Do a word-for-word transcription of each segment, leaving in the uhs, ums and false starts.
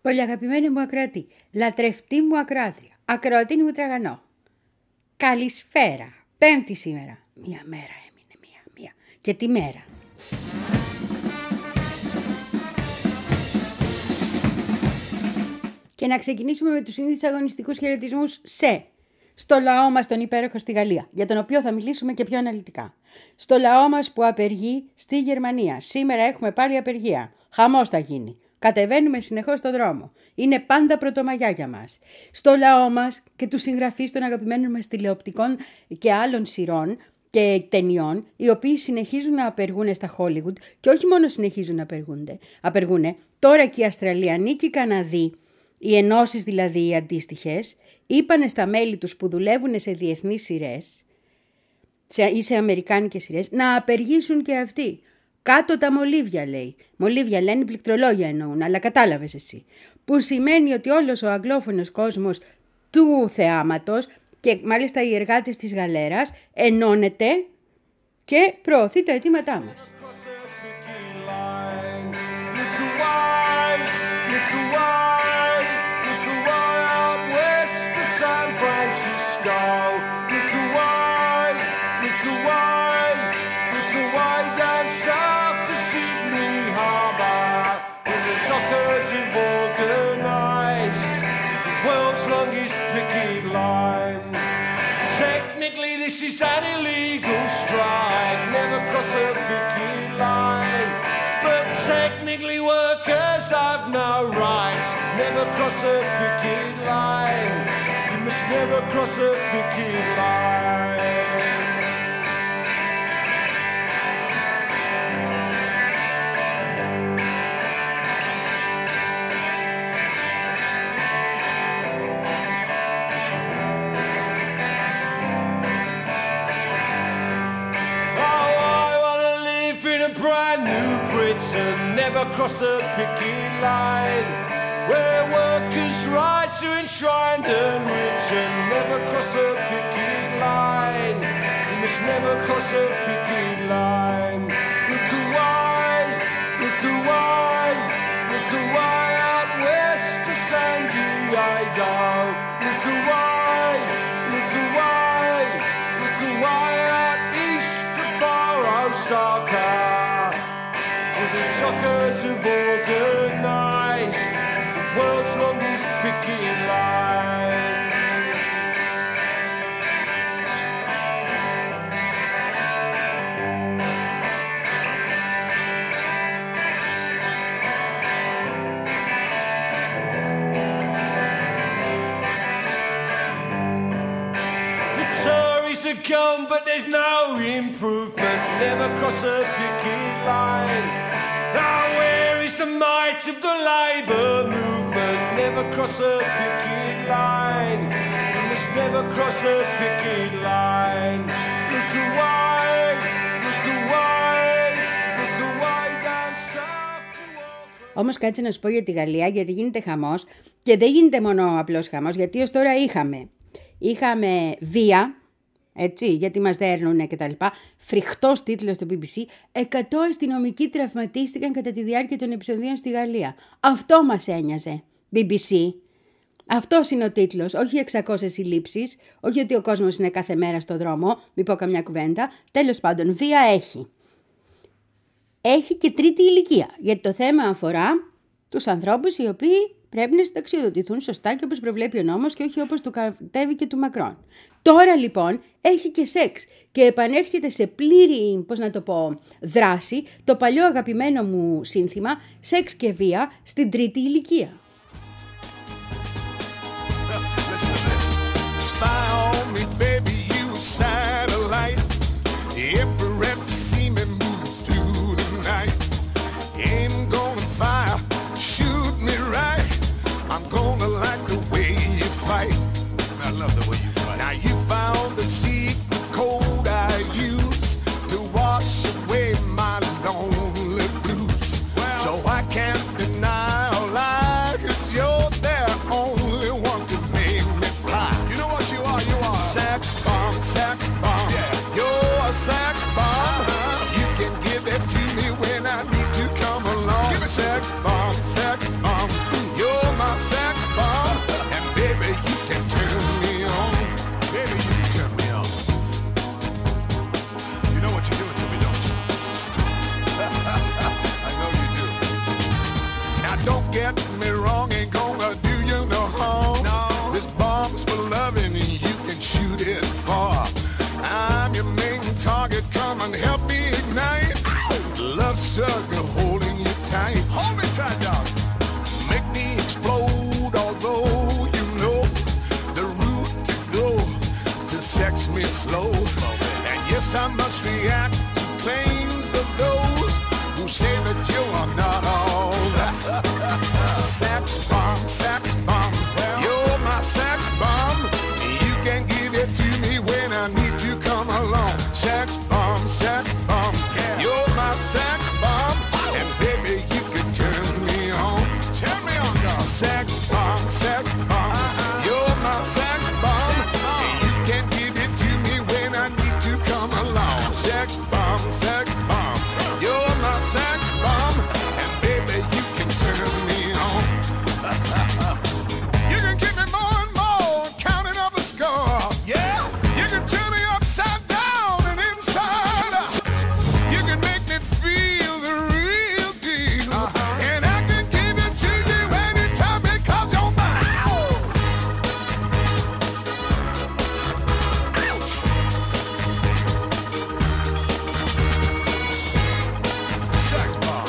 Πολύ αγαπημένη μου ακροατή, λατρευτή μου ακροάτρια, ακροατίνη μου τραγανό. Καλησπέρα, Πέμπτη σήμερα. Μία μέρα έμεινε, μία, μία. Και τι μέρα. Και να ξεκινήσουμε με τους συνήθεις αγωνιστικούς χαιρετισμούς σε... Στο λαό μας τον υπέροχο στη Γαλλία, για τον οποίο θα μιλήσουμε και πιο αναλυτικά. Στο λαό μας που απεργεί στη Γερμανία. Σήμερα έχουμε πάλι απεργία. Χαμός θα γίνει. Κατεβαίνουμε συνεχώς στον δρόμο. Είναι πάντα πρωτομαγιά για μας. Στο λαό μας και τους συγγραφείς των αγαπημένων μας τηλεοπτικών και άλλων σειρών και ταινιών, οι οποίοι συνεχίζουν να απεργούν στα Hollywood και όχι μόνο συνεχίζουν να απεργούνται, απεργούνε, τώρα και οι Αυστραλιανοί και οι Καναδοί, οι ενώσεις δηλαδή οι αντίστοιχες, είπανε στα μέλη τους που δουλεύουν σε διεθνείς σειρές ή σε αμερικάνικες σειρές να απεργήσουν και αυτοί. Κάτω τα μολύβια, λέει. Μολύβια λένε, πληκτρολόγια εννοούν, αλλά κατάλαβες εσύ. Που σημαίνει ότι όλος ο αγγλόφωνος κόσμος του θεάματος και μάλιστα οι εργάτες της γαλέρας ενώνεται και προωθεί τα αιτήματά μας. This is an illegal strike, never cross a picket line. But technically workers have no rights, never cross a picket line. You must never cross a picket line. Never cross a picket line, where workers' rights are enshrined and written. Never cross a picket line, you must never cross a picket line. Look away, look away, look away out west to San Diego. Look away, look away, look away out east to Osaka. The truckers have organised the world's longest picket line. The Tories have come, but there's no improvement. Never cross a picket line. Now where is the might of the Labour movement? Never cross a picket line. You must never cross a picket line. Look away, look away, look away down south to... Όμως κάτσε να σου πω για τη Γαλλία, γιατί γίνεται χαμός και δεν γίνεται μόνο απλός χαμός, γιατί ως τώρα είχαμε, είχαμε βία, έτσι, γιατί μας δέρνουνε και τα λοιπά. Φρικτός τίτλος στο μπι μπι σι. εκατό αστυνομικοί τραυματίστηκαν κατά τη διάρκεια των επεισοδίων στη Γαλλία. Αυτό μας ένοιαζε. μπι μπι σι. Αυτός είναι ο τίτλος. Όχι εξακόσιες συλλήψεις. Όχι ότι ο κόσμος είναι κάθε μέρα στο δρόμο. Μην πω καμιά κουβέντα. Τέλος πάντων, βία έχει. Έχει και τρίτη ηλικία. Γιατί το θέμα αφορά τους ανθρώπους οι οποίοι πρέπει να συνταξιοδοτηθούν σωστά και όπως προβλέπει ο νόμος και όχι όπως του κατέβει και του Μακρόν. Τώρα λοιπόν έχει και σεξ και επανέρχεται σε πλήρη, πώς να το πω, δράση το παλιό αγαπημένο μου σύνθημα σεξ και βία στην τρίτη ηλικία. Can't deny all I sex me slow, slow. And yes, I must react to claims of those who say that you are not all that. Sex bomb, sex bomb, you're my sex bomb. You can give it to me when I need to come along. Sex bomb, sex bomb, you're my sex bomb. And baby, you can turn me on. Turn me on, dog. Sex bomb, sex bomb, you're my sex bomb. You can give it to me when I need to come along. Sex bomb, sex bomb, you're my sex bomb. And baby, you can turn me on. You can give me more and more, counting up a score. Yeah, you can turn me upside down and inside out. You can make me feel the real deal, uh-huh. And I can give it to you anytime because you're mine. Sex bomb.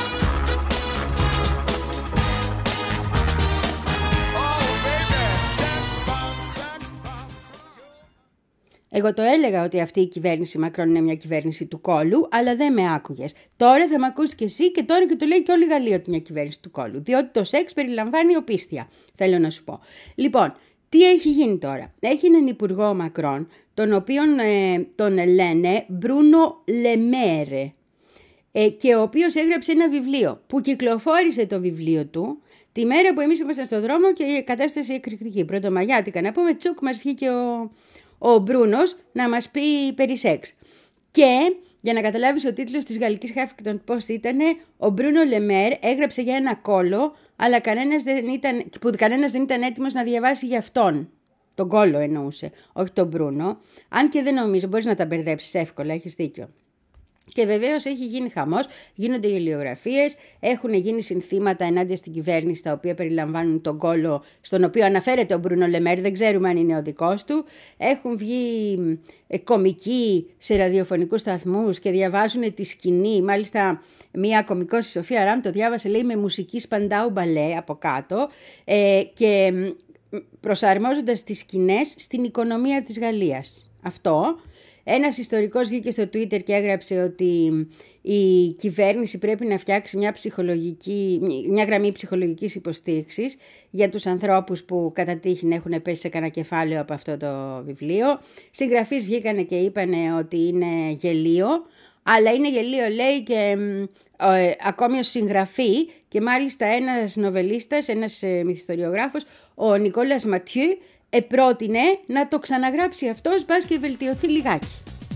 Oh baby, sex bomb, sex bomb. Εγώ το έλεγα ότι αυτή η κυβέρνηση Μακρόν είναι μια κυβέρνηση του κόλου, αλλά δεν με άκουγες. Τώρα θα με ακούσεις και εσύ και τώρα και το λέει και όλη η Γαλλία ότι είναι μια κυβέρνηση του κόλου. Διότι το σεξ περιλαμβάνει οπίστια, θέλω να σου πω. Λοιπόν, τι έχει γίνει τώρα. Έχει έναν υπουργό Μακρόν, τον οποίον ε, τον λένε Μπρούνο Λεμέρε, ε, και ο οποίος έγραψε ένα βιβλίο που κυκλοφόρησε το βιβλίο του τη μέρα που εμείς ήμασταν στον δρόμο και η κατάσταση εκρηκτική. Πρωτομαγιάτικα να πούμε, τσουκ, μας βγήκε ο, ο Μπρούνος να μας πει περί σεξ. Και για να καταλάβεις, ο τίτλος της γαλλικής Huffington Post ήταν «Ο Μπρούνο Λεμέρ έγραψε για ένα κόλο, αλλά κανένας δεν ήταν, που κανένας δεν ήταν έτοιμος να διαβάσει για αυτόν». Τον κόλο εννοούσε, όχι τον Μπρούνο. Αν και δεν νομίζω, μπορείς να τα μπερδέψεις εύκολα, έχεις δίκιο. Και βεβαίως έχει γίνει χαμός, γίνονται γελιογραφίες, έχουν γίνει συνθήματα ενάντια στην κυβέρνηση τα οποία περιλαμβάνουν τον κόλο στον οποίο αναφέρεται ο Μπρούνο Λεμέρ, δεν ξέρουμε αν είναι ο δικός του. Έχουν βγει ε, κομικοί σε ραδιοφωνικούς σταθμούς και διαβάζουν τη σκηνή, μάλιστα μία κομικός, η Σοφία Ράμ, το διάβασε, λέει, με μουσική Σπαντάου Μπαλέ από κάτω ε, και προσαρμόζοντας τις σκηνές στην οικονομία της Γαλλίας. Αυτό. Ένας ιστορικός βγήκε στο Twitter και έγραψε ότι η κυβέρνηση πρέπει να φτιάξει μια, ψυχολογική, μια γραμμή ψυχολογικής υποστήριξης για τους ανθρώπους που κατά τύχη έχουν πέσει σε κανένα κεφάλαιο από αυτό το βιβλίο. Συγγραφείς βγήκανε και είπανε ότι είναι γελίο, αλλά είναι γελίο, λέει, και ε, ακόμη ως συγγραφή, και μάλιστα ένας νοβελίστας, ένας ε, μυθιστοριογράφος, ο Νικόλας Ματιού, επρότεινε να το ξαναγράψει αυτός, μπας και βελτιωθεί λιγάκι.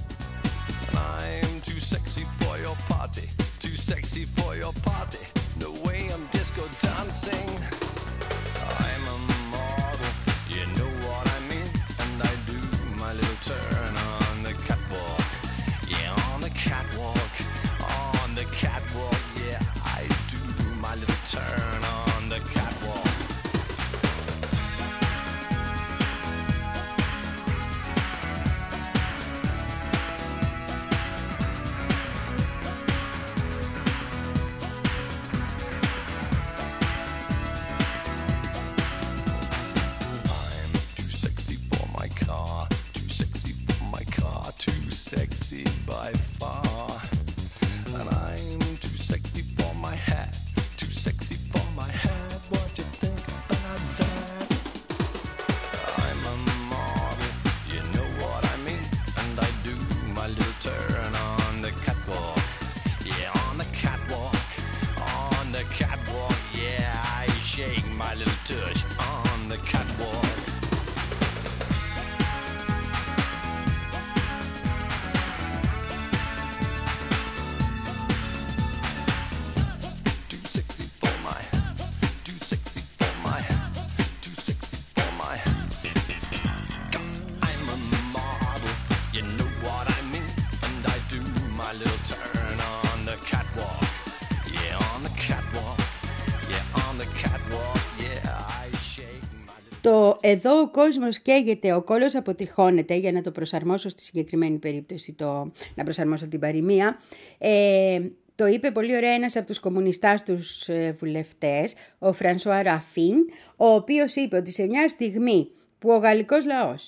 Το εδώ ο κόσμος καίγεται, ο κόλος αποτυχώνεται, για να το προσαρμόσω στη συγκεκριμένη περίπτωση, το, να προσαρμόσω την παροιμία. Ε, το είπε πολύ ωραία ένας από τους κομμουνιστάς τους ε, βουλευτές, ο Φρανσουά Ραφίν, ο οποίος είπε ότι σε μια στιγμή που ο γαλλικός λαός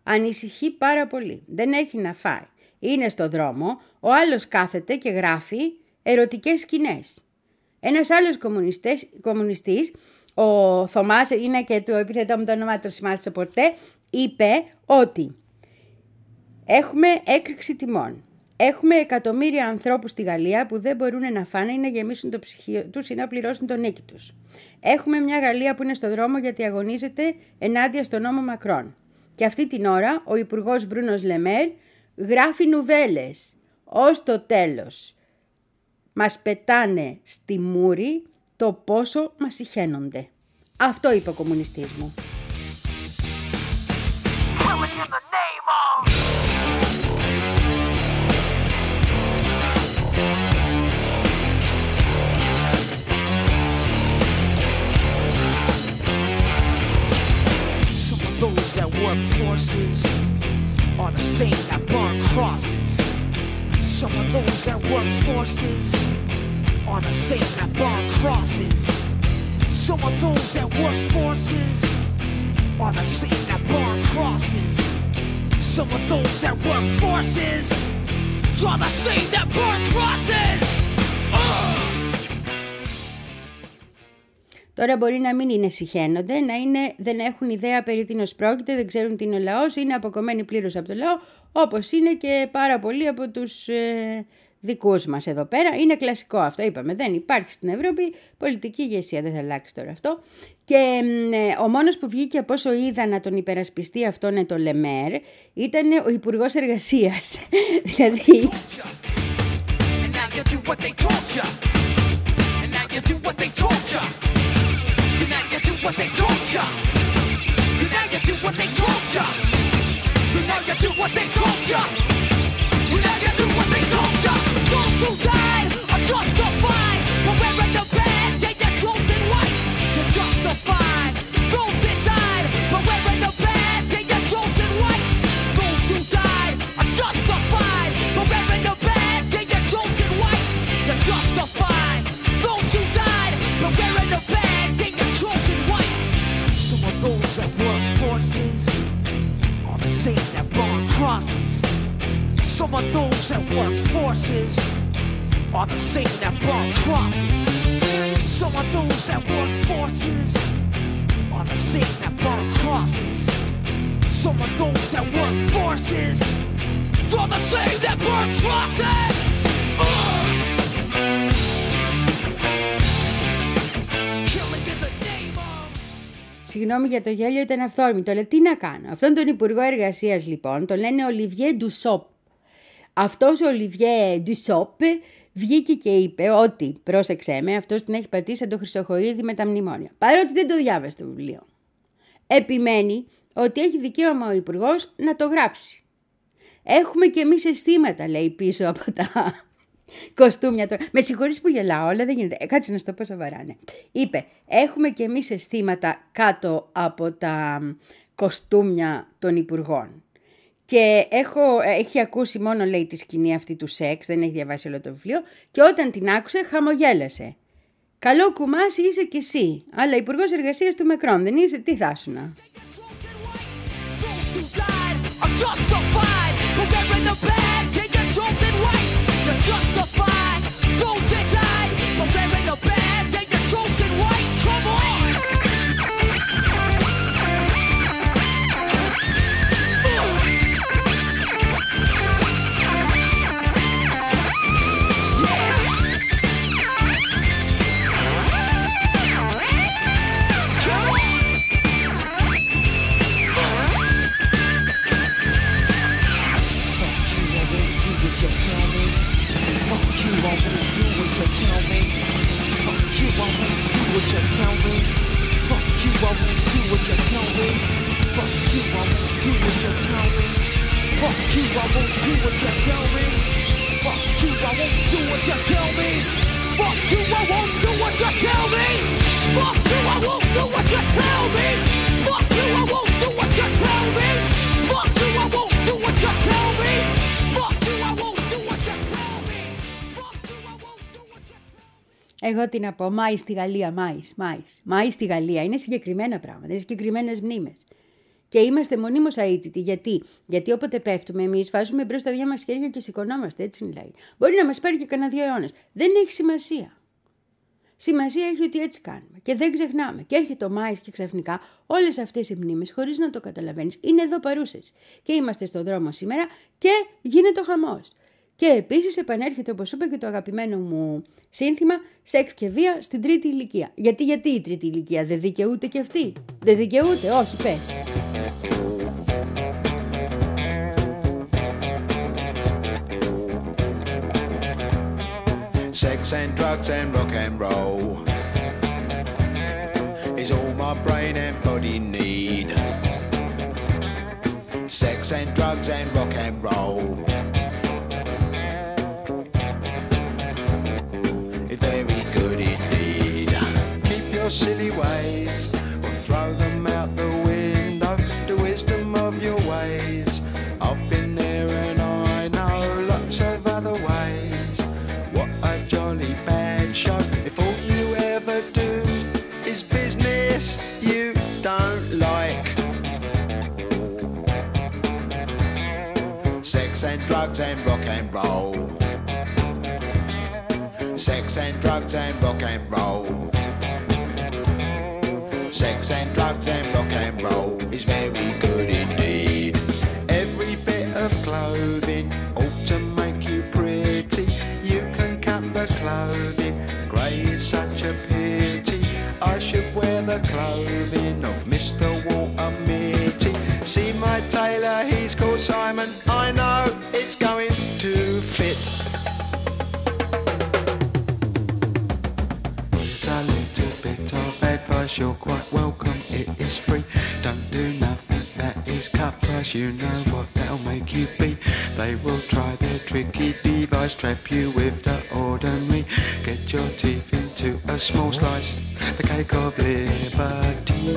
Ανησυχεί πάρα πολύ. Δεν έχει να φάει. Είναι στο δρόμο, ο άλλος κάθεται και γράφει ερωτικές σκηνές. Ένας άλλος κομμουνιστής, ο Θωμάς, είναι και το επιθετό μου το όνομα, το σημάδεψα ποτέ, είπε ότι έχουμε έκρηξη τιμών. Έχουμε εκατομμύρια ανθρώπους στη Γαλλία που δεν μπορούν να φάνε ή να γεμίσουν το ψυχείο τους ή να πληρώσουν τον νίκη τους. Έχουμε μια Γαλλία που είναι στο δρόμο γιατί αγωνίζεται ενάντια στον νόμο Μακρόν. Και αυτή την ώρα ο Υπουργός Μπρούνος Λεμέρ γράφει νουβέλες. Ως το τέλος μας πετάνε στη μούρη το πόσο μας συχαίνονται. Αυτό είπε ο κομμουνιστής μου. Those that work forces are the same that burn crosses. Some of those that work forces are the same that burn crosses. Some of those that work forces are the same that burn crosses. Some of those that work forces are the same that burn crosses. Uh! Τώρα μπορεί να μην είναι συχαίνονται, να είναι, δεν έχουν ιδέα περί τίνος πρόκειται, δεν ξέρουν τι είναι ο λαός, είναι αποκομμένοι πλήρως από το λαό, όπως είναι και πάρα πολλοί από τους ε, δικούς μας εδώ πέρα. Είναι κλασικό αυτό, είπαμε, δεν υπάρχει στην Ευρώπη πολιτική ηγεσία, δεν θα αλλάξει τώρα αυτό. Και ε, ο μόνος που βγήκε από όσο είδα να τον υπερασπιστεί αυτόν είναι το Λεμέρ, ήταν ο Υπουργός Εργασίας. Δηλαδή... What they told ya. Now you do what they told ya. Now you do what they told ya. Now you do what they told ya. Those who died are justified for wearing the badge and your chosen white. You're justified. Those that died for wearing the badge and your chosen white. Those who died are justified for wearing the badge and your chosen white. You're justified. Those who died for wearing the badge and your chosen white. Some of those that work forces are the same that burn crosses. Some of those that work forces are the same that burn crosses. Some of those that work forces are the same that burn crosses. Some of those that work forces are the same that burn crosses. Uh! Συγγνώμη για το γέλιο, ήταν αυθόρμητο, αλλά τι να κάνω. Αυτόν τον Υπουργό Εργασίας λοιπόν τον λένε Ολιβιέ Ντουσόπ. Αυτός ο Ολιβιέ Ντουσόπ βγήκε και είπε ότι, πρόσεξέ με, αυτός την έχει πατήσει σαν το Χρυσοχοΐδη με τα μνημόνια. Παρότι δεν το διάβασε το βιβλίο. Επιμένει ότι έχει δικαίωμα ο Υπουργός να το γράψει. Έχουμε και εμείς αισθήματα, λέει, πίσω από τα... κοστούμια τώρα. Με συγχωρείς που γελάω, αλλά δεν γίνεται. Ε, κάτσε να στο πω σοβαρά, ναι. Είπε, έχουμε και εμείς αισθήματα κάτω από τα κοστούμια των υπουργών. Και έχω, έχει ακούσει μόνο, λέει, τη σκηνή αυτή του σεξ, δεν έχει διαβάσει όλο το βιβλίο, και όταν την άκουσε χαμογέλασε. Καλό κουμάσι είσαι κι εσύ, αλλά υπουργός εργασίας του Μακρόν δεν είσαι, τι θα ήσουνα. You're justified. Those that died for wearing a badge and your chosen white. Come on. Εγώ τι να πω, Μάη στη Γαλλία, Μάης, Μάης. Μάη στη Γαλλία είναι συγκεκριμένα πράγματα, είναι συγκεκριμένες μνήμες. Και είμαστε μονίμως αίτητοι. Γιατί? Γιατί όποτε πέφτουμε, εμείς βάζουμε μπρος τα δυο μας χέρια και σηκωνόμαστε. Έτσι μιλάει. Μπορεί να μας πάρει και κανένα δύο αιώνες. Δεν έχει σημασία. Σημασία έχει ότι έτσι κάνουμε. Και δεν ξεχνάμε. Και έρχεται ο Μάης και ξαφνικά όλες αυτές οι μνήμες, χωρίς να το καταλαβαίνεις, είναι εδώ παρούσες. Και είμαστε στον δρόμο σήμερα και γίνεται ο χαμός. Και επίσης επανέρχεται, όπως είπε και το αγαπημένο μου σύνθημα, σεξ και βία στην τρίτη ηλικία. Γιατί, γιατί η τρίτη ηλικία δεν δικαιούται και αυτή? Δεν δικαιούται, όχι, πες. Sex and drugs and rock and roll is all my brain and body need. Sex and drugs and rock and roll is very good indeed. Keep your silly ways or throw them out the window. The wisdom of your ways, I've been there and I know lots of other ways. What a jolly bad show if all you ever do is business you don't like. Sex and drugs and rock and roll. Sex and drugs and rock and roll. Sex and drugs and rock and roll is very good indeed. Every bit of clothing ought to make you pretty. You can cut the clothing, grey is such a pity. I should wear the clothing of Mister Walter Mitty. See my tailor, he's called Simon. I know it's going to fit. It's a little bit of advice, you're quite welcome, it is free. Don't do nothing that is cut price, you know what that'll make you be. They will try their tricky device, trap you with the ordinary. Get your teeth into a small slice, the cake of liberty.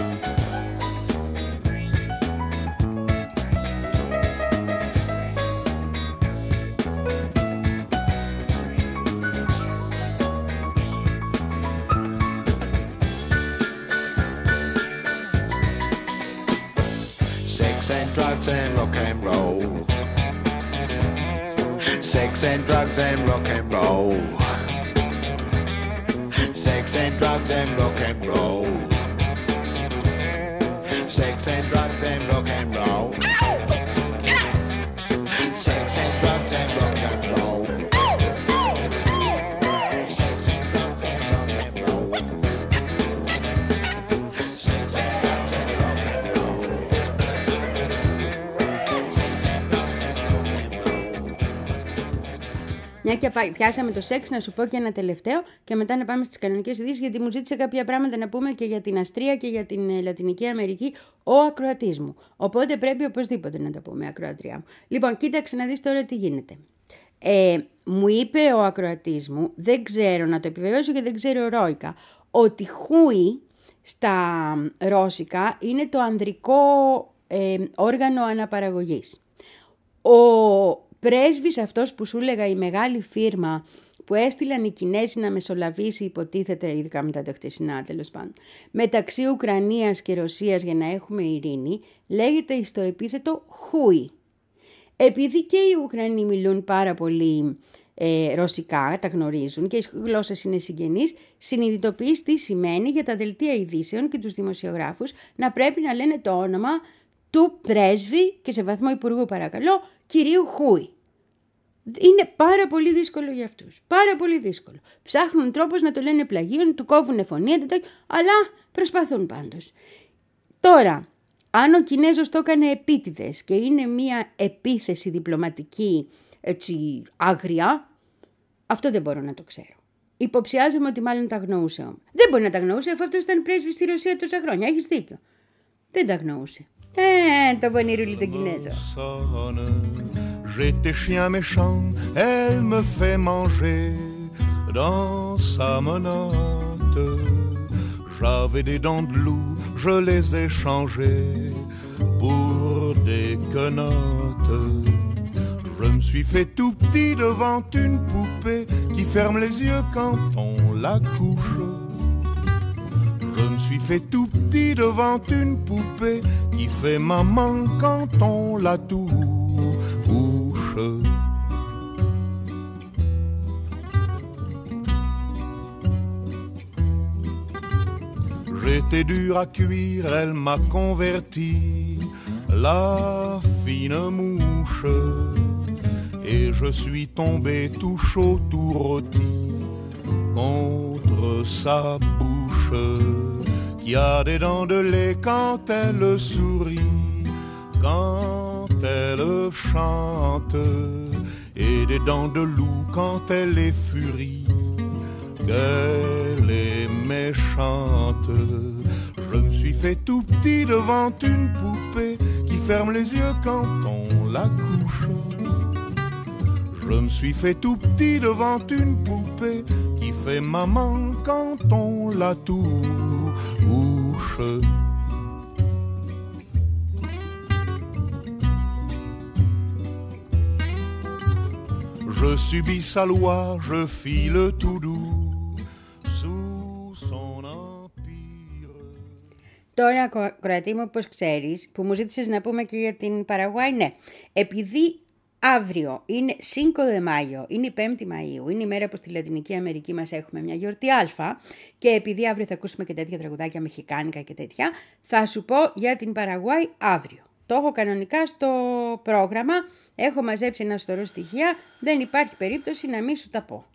Drugs and rock and roll. Sex and drugs and rock and roll. Sex and drugs and rock and roll. Sex and drugs and rock and roll. Sex and drugs and rock and roll. Sex and drugs and rock and roll. Sex and drugs and rock and roll. Μια και πιάσαμε το σεξ, να σου πω και ένα τελευταίο και μετά να πάμε στις κανονικές ειδήσεις, γιατί μου ζήτησε κάποια πράγματα να πούμε και για την Αστρία και για την Λατινική Αμερική ο ακροατής μου. Οπότε πρέπει οπωσδήποτε να τα πούμε, ακροατριά μου. Λοιπόν, κοίταξε να δεις τώρα τι γίνεται. Ε, μου είπε ο ακροατής μου, δεν ξέρω να το επιβεβαιώσω και δεν ξέρω ρόικα, ότι χούι στα ρώσικα είναι το ανδρικό ε, όργανο αναπαραγωγής. Ο πρέσβης αυτός που σου έλεγα, η μεγάλη φίρμα που έστειλαν οι Κινέζοι να μεσολαβήσει, υποτίθεται, ειδικά μετά τα χτεσινά τέλος πάντων, μεταξύ Ουκρανίας και Ρωσίας για να έχουμε ειρήνη, λέγεται στο επίθετο χούι. Επειδή και οι Ουκρανοί μιλούν πάρα πολύ ε, ρωσικά, τα γνωρίζουν και οι γλώσσες είναι συγγενείς, συνειδητοποιείς τι σημαίνει για τα δελτία ειδήσεων και τους δημοσιογράφους να πρέπει να λένε το όνομα του πρέσβη και σε βαθμό υπουργού παρακαλώ, κυρίου Χούι. Είναι πάρα πολύ δύσκολο για αυτούς. Πάρα πολύ δύσκολο. Ψάχνουν τρόπος να το λένε πλαγίον, του κόβουν φωνή, αλλά προσπαθούν πάντως. Τώρα, αν ο Κινέζος το έκανε επίτηδες και είναι μια επίθεση διπλωματική έτσι άγρια, αυτό δεν μπορώ να το ξέρω. Υποψιάζομαι ότι μάλλον τα αγνοούσε όμως. Δεν μπορεί να τα αγνοούσε αφού αυτός ήταν πρέσβης στη Ρωσία τόσα χρόνια. Έχεις δίκιο. Δεν τα αγνοούσε. Ε, το πονηρούλι τον Κινέζο. J'étais chien méchant, elle me fait manger dans sa menotte. J'avais des dents de loup, je les ai changées pour des quenottes. Je me suis fait tout petit devant une poupée qui ferme les yeux quand on la couche. Je me suis suis fait tout petit devant une poupée qui fait maman quand on la touche. J'étais dur à cuire, elle m'a converti, la fine mouche. Et je suis tombé tout chaud, tout rôti contre sa bouche, qui a des dents de lait quand elle sourit, quand elle chante, et des dents de loup quand elle est furie, qu'elle est méchante. Je me suis fait tout petit devant une poupée qui ferme les yeux quand on la couche. Je me suis fait tout petit devant une poupée qui fait maman quand on la touche. Je subis sa loi, je file tout doux sous son empire. Τώρα, Κροατή μου, όπως ξέρεις, που μου ζήτησες να πούμε και για την Παραγουάη, ναι, επειδή αύριο είναι Cinco de Mayo, είναι η πέμπτη Μαΐου, είναι η μέρα που στη Λατινική Αμερική μας έχουμε μια γιορτή Α, και επειδή αύριο θα ακούσουμε και τέτοια τραγουδάκια μεχικάνικα και τέτοια, θα σου πω για την Παραγουάη αύριο. Το έχω κανονικά στο πρόγραμμα, έχω μαζέψει ένα σωρό στοιχεία, δεν υπάρχει περίπτωση να μην σου τα πω.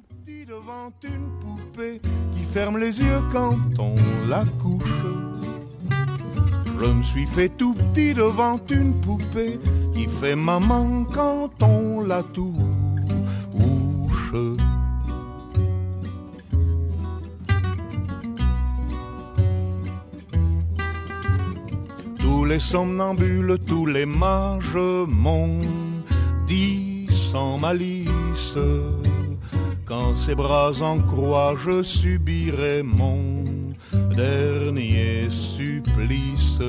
Je me suis fait tout petit devant une poupée qui fait maman quand on la touche. Tous les somnambules, tous les mages m'ont dit sans malice, quand ses bras en croix je subirai mon dernier supplice.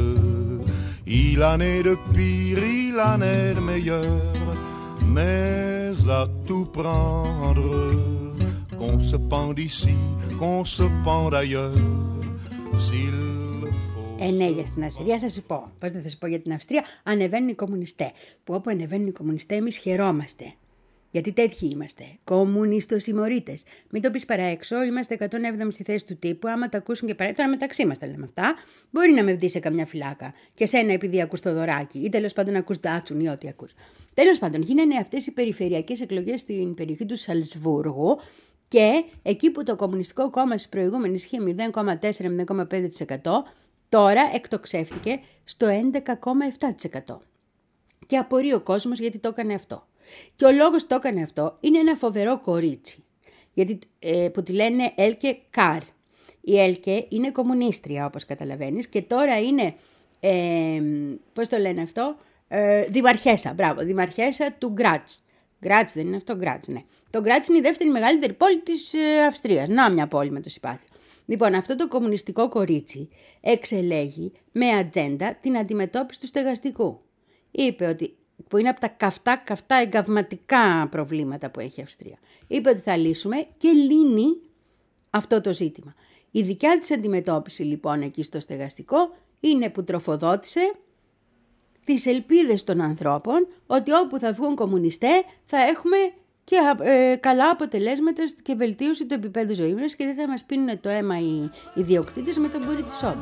Il en est de pire, il en est de meilleur, mais à tout prendre, qu'on se pende ici, qu'on se pende ailleurs, s'il faut. Ε, ναι, για στην Αυστρία θα σου πω. Πώς δεν θα σου πω για την Αυστρία? Ανεβαίνουν οι κομμουνιστές. Που όπου ανεβαίνουν οι κομμουνιστές, εμείς χαιρόμαστε. Γιατί τέτοιοι είμαστε. Κομμουνιστοσημωρίτες. Μην το πεις παρά έξω, είμαστε εκατόν έβδομη στη θέση του τύπου. Άμα τα ακούσουν και παρά. Τώρα μεταξύ μας τα λέμε αυτά. Μπορεί να με βγει σε καμιά φυλάκα. Και σένα επειδή ακούς το δωράκι. Ή τέλος πάντων ακούς τάτσουν ή ό,τι ακούς. Τέλος πάντων, γίνανε αυτές οι περιφερειακές εκλογές στην περιοχή του Σαλσβούργου. Και εκεί που το Κομμουνιστικό Κόμμα στις προηγούμενες είχε μηδέν κόμμα τέσσερα με μηδέν κόμμα πέντε τοις εκατό, τώρα εκτοξεύτηκε στο έντεκα κόμμα επτά τοις εκατό. Και απορεί ο κόσμος γιατί το έκανε αυτό. Και ο λόγος το έκανε αυτό είναι ένα φοβερό κορίτσι, γιατί, ε, που τη λένε Έλκε Καρ. Η Έλκε είναι κομμουνίστρια, όπως καταλαβαίνεις, και τώρα είναι, ε, πώς το λένε αυτό, ε, δημαρχέσα, μπράβο, δημαρχέσα του Γκράτς. Γκράτς δεν είναι αυτό, Γκράτς, ναι. Το Γκράτς είναι η δεύτερη μεγαλύτερη πόλη της ε, Αυστρίας. Να, μια πόλη με το συμπάθειο. Λοιπόν, αυτό το κομμουνιστικό κορίτσι εξελέγει με ατζέντα την αντιμετώπιση του στεγαστικού. Είπε ότι, που είναι από τα καυτά, καυτά εγκαυματικά προβλήματα που έχει η Αυστρία. Είπε ότι θα λύσουμε και λύνει αυτό το ζήτημα. Η δικιά της αντιμετώπιση λοιπόν εκεί στο στεγαστικό είναι που τροφοδότησε τις ελπίδες των ανθρώπων ότι όπου θα βγουν κομμουνιστές θα έχουμε και ε, καλά αποτελέσματα και βελτίωση του επίπεδου ζωής μας και δεν θα μας πίνουν το αίμα οι ιδιοκτήτες με τον μπούρι της σόμπας.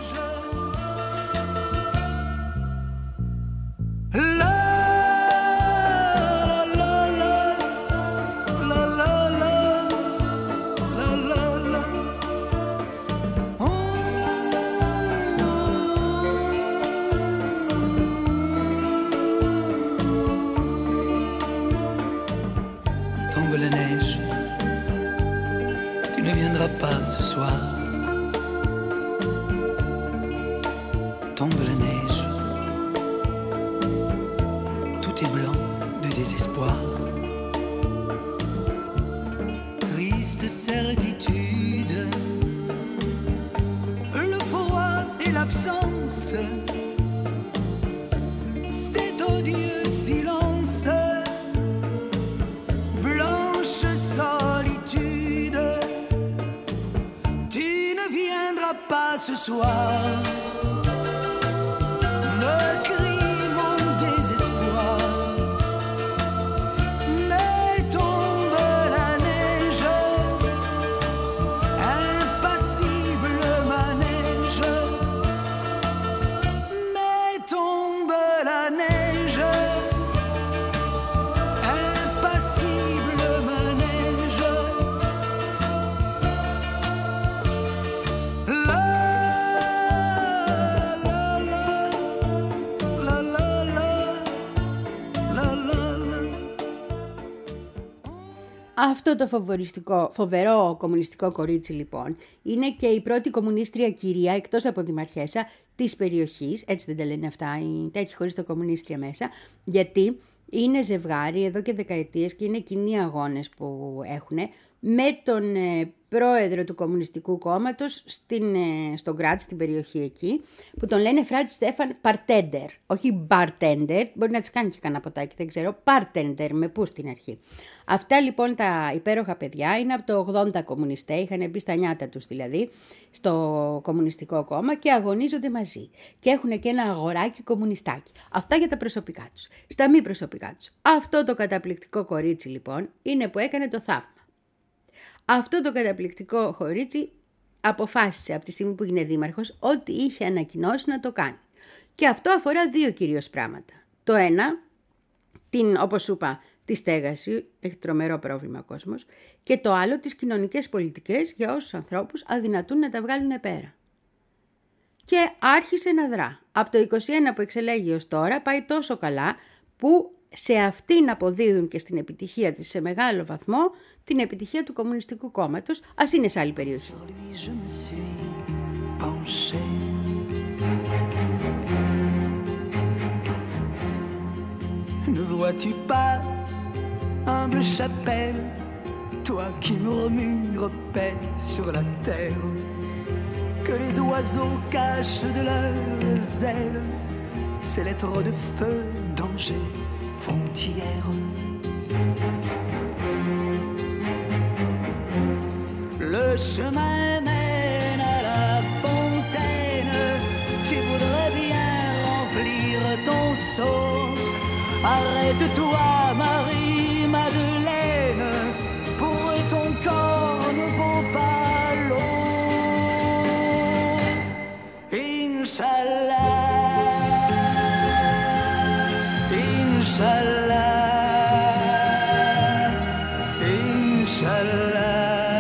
Pas ce soir. Tombe la neige. Tout est blanc de désespoir. Triste certitude. Le froid et l'absence. Cet odieux silence. Blanche solitude. Pas soir me crie mon désespoir, mais tombe la neige, impassible ma neige, mais tombe la neige, impassible ma neige. La la la la la la la la. Αυτό το φοβεριστικό, φοβερό κομμουνιστικό κορίτσι λοιπόν είναι και η πρώτη κομμουνίστρια κυρία εκτός από δημαρχέσα της περιοχής, έτσι δεν τα λένε αυτά, η τέτοιοι χωρίς το κομμουνίστρια μέσα, γιατί είναι ζευγάρι εδώ και δεκαετίες και είναι κοινοί αγώνες που έχουν με τον ε, πρόεδρο του Κομμουνιστικού Κόμματος στην, ε, στο Γκράτς, στην περιοχή εκεί, που τον λένε Φράτς Στέφαν Παρτέντερ, όχι Μπαρτέντερ, μπορεί να τις κάνει και κανένα ποτάκι, δεν ξέρω, Παρτέντερ, με πού στην αρχή. Αυτά λοιπόν τα υπέροχα παιδιά είναι από το ογδόντα κομμουνιστέ, είχαν μπει στα νιάτα τους δηλαδή, στο Κομμουνιστικό Κόμμα και αγωνίζονται μαζί. Και έχουν και ένα αγοράκι κομμουνιστάκι. Αυτά για τα προσωπικά τους. Στα μη προσωπικά τους. Αυτό το καταπληκτικό κορίτσι λοιπόν είναι που έκανε το θαύμα. Αυτό το καταπληκτικό κορίτσι αποφάσισε από τη στιγμή που έγινε δήμαρχος ότι είχε ανακοινώσει να το κάνει. Και αυτό αφορά δύο κυρίως πράγματα. Το ένα, την, όπως σου είπα, τη στέγαση, έχει τρομερό πρόβλημα ο κόσμος, και το άλλο, τις κοινωνικές πολιτικές για όσους ανθρώπους αδυνατούν να τα βγάλουν πέρα. Και άρχισε να δρά. Από το είκοσι ένα που εξελέγει ως τώρα πάει τόσο καλά που σε αυτήν αποδίδουν και στην επιτυχία της σε μεγάλο βαθμό την επιτυχία του Κομμουνιστικού Κόμματος, ας είναι σε άλλη περιοχή. Sur lui, je me suis penché. Ne vois-tu pas, humble chapelle, toi qui murmures paix sur la terre, que les oiseaux cachent de leurs ailes ces lettres de feu, danger, frontière. Le chemin mène à la fontaine, tu voudrais bien remplir ton seau. Arrête-toi, Marie-Madeleine, pour ton corps ne vaut pas l'eau. Inch'Allah, Inch'Allah, Inch'Allah.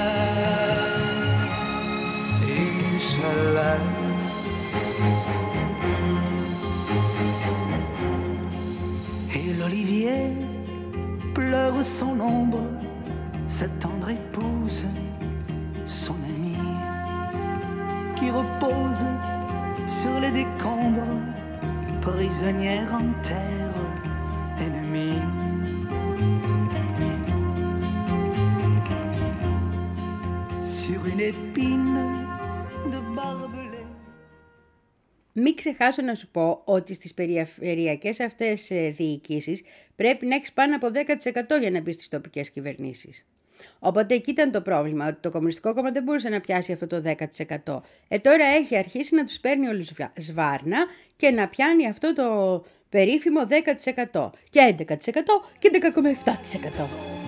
Et l'olivier pleure son ombre, sa tendre épouse, son amie, qui repose sur les décombres, prisonnière en terre ennemie. Sur une épine de barbelé. Μην ξεχάσω να σου πω ότι στις περιφερειακές αυτές διοικήσεις πρέπει να έχεις πάνω από δέκα τοις εκατό για να μπεις στις τοπικές κυβερνήσεις. Οπότε εκεί ήταν το πρόβλημα, ότι το Κομμουνιστικό Κόμμα δεν μπορούσε να πιάσει αυτό το δέκα τοις εκατό. Ε, τώρα έχει αρχίσει να τους παίρνει όλους σβάρνα και να πιάνει αυτό το περίφημο δέκα τοις εκατό και έντεκα τοις εκατό και έντεκα κόμμα επτά τοις εκατό.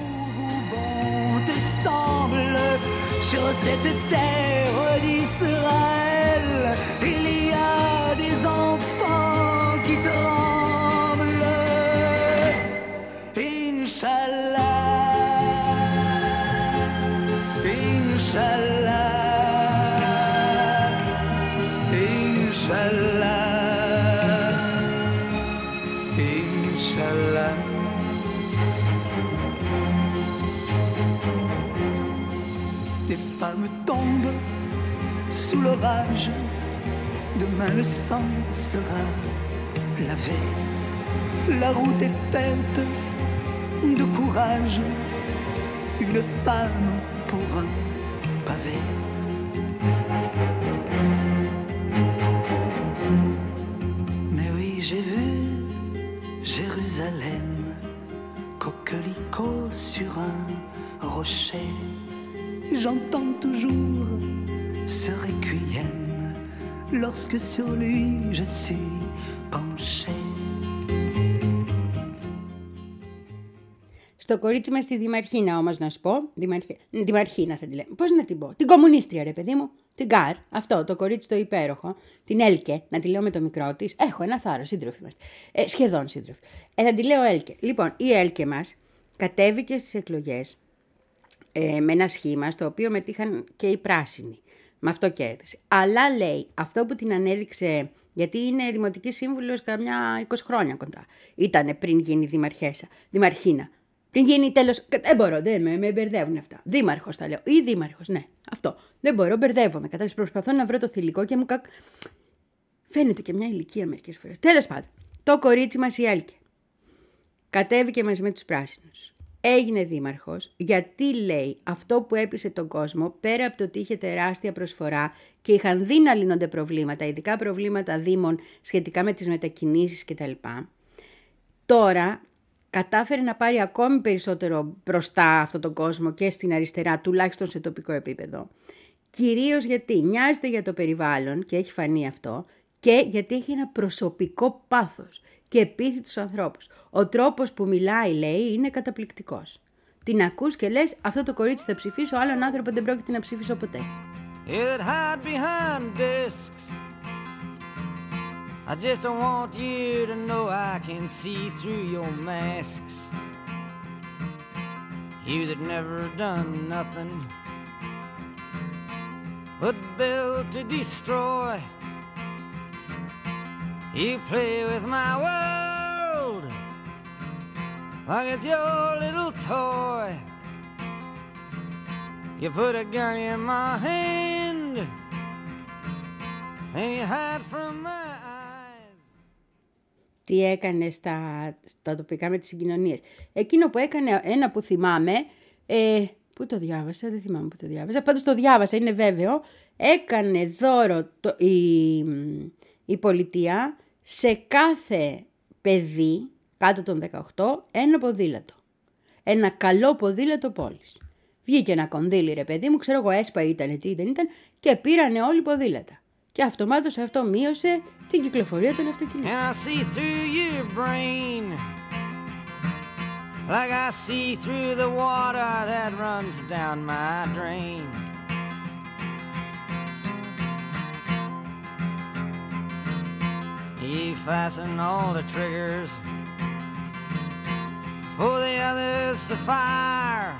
Sur cette terre d'Israël, il y a des enfants qui tremblent. Inch'Allah, Inch'Allah, Inch'Allah, Inch'Allah. Les femmes tombent sous l'orage, demain le sang sera lavé. La route est faite de courage, une femme pour un pavé. Mais oui, j'ai vu Jérusalem, coquelicot sur un rocher. J'entends toujours ce requiem lorsque sur lui je suis penché. Στο κορίτσι μας στη Δημαρχίνα όμως να σου πω, Δημαρχί... Δημαρχίνα θα τη λέμε, πώς να την πω, την κομμουνίστρια ρε παιδί μου, την Γκάρ, αυτό το κορίτσι το υπέροχο, την Έλκε, να τη λέω με το μικρό της, έχω ένα θάρρος, σύντροφοι είμαστε, ε, σχεδόν σύντροφοι, ε, θα τη λέω Έλκε. Λοιπόν, η Έλκε μας κατέβηκε στις εκλογές ε, με ένα σχήμα στο οποίο μετήχαν και οι πράσινοι, με αυτό κέρδισε. Αλλά λέει, αυτό που την ανέδειξε, γιατί είναι δημοτική σύμβουλος καμιά είκοσι χρόνια κοντά, ήτανε πριν γίνει δημαρχέσα, δημαρχίνα. Πριν γίνει τέλος. Δεν μπορώ, δεν με, με μπερδεύουν αυτά. Δήμαρχος θα λέω. Ή δήμαρχος, ναι. Αυτό. Δεν μπορώ, μπερδεύομαι. Κατάλαβες, προσπαθώ να βρω το θηλυκό και μου κακ. Φαίνεται και μια ηλικία μερικές φορές. Τέλος πάντων. Το κορίτσι μας η Έλκε κατέβηκε μαζί με τους πράσινους. Έγινε δήμαρχος γιατί λέει αυτό που έπεισε τον κόσμο, πέρα από το ότι είχε τεράστια προσφορά και είχαν δει να λύνονται προβλήματα, ειδικά προβλήματα δήμων σχετικά με τις μετακινήσεις κτλ. Τώρα κατάφερε να πάρει ακόμη περισσότερο μπροστά αυτόν τον κόσμο και στην αριστερά, τουλάχιστον σε τοπικό επίπεδο. Κυρίως γιατί νοιάζεται για το περιβάλλον και έχει φανεί αυτό και γιατί έχει ένα προσωπικό πάθος και επίθει τους ανθρώπους. Ο τρόπος που μιλάει, λέει, είναι καταπληκτικός. Την ακούς και λες, αυτό το κορίτσι θα ψηφίσω, άλλον άνθρωπο δεν πρόκειται να ψηφίσω ποτέ. It hide behind discs. I just don't want you to know I can see through your masks. You that never done nothing but build to destroy. You play with my world like it's your little toy. You put a gun in my hand and you hide from my eyes. Τι έκανε στα, στα τοπικά με τις συγκοινωνίες. Εκείνο που έκανε, ένα που θυμάμαι, ε, πού το διάβασα, δεν θυμάμαι που το διάβασα, πάντως το διάβασα, είναι βέβαιο, έκανε δώρο το, η, η πολιτεία σε κάθε παιδί κάτω των δεκαοκτώ ένα ποδήλατο. Ένα καλό ποδήλατο πόλης. Βγήκε ένα κονδύλι ρε παιδί μου, ξέρω εγώ έσπα ήταν, τι δεν ήταν, και πήρανε όλοι ποδήλατα. Και αυτομάτως αυτό μείωσε την κυκλοφορία των αυτοκινήτων. And I see through your brain like I see through the water that runs down my drain. You fasten all the triggers for the others to fire.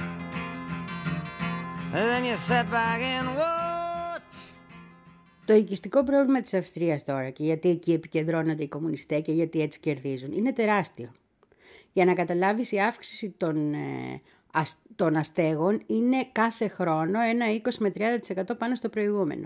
And then you sit back and watch. Το οικιστικό πρόβλημα της Αυστρίας τώρα, και γιατί εκεί επικεντρώνονται οι κομμουνιστές και γιατί έτσι κερδίζουν, είναι τεράστιο. Για να καταλάβεις, η αύξηση των, ε, ασ, των αστέγων είναι κάθε χρόνο ένα είκοσι με τριάντα τοις εκατό πάνω στο προηγούμενο.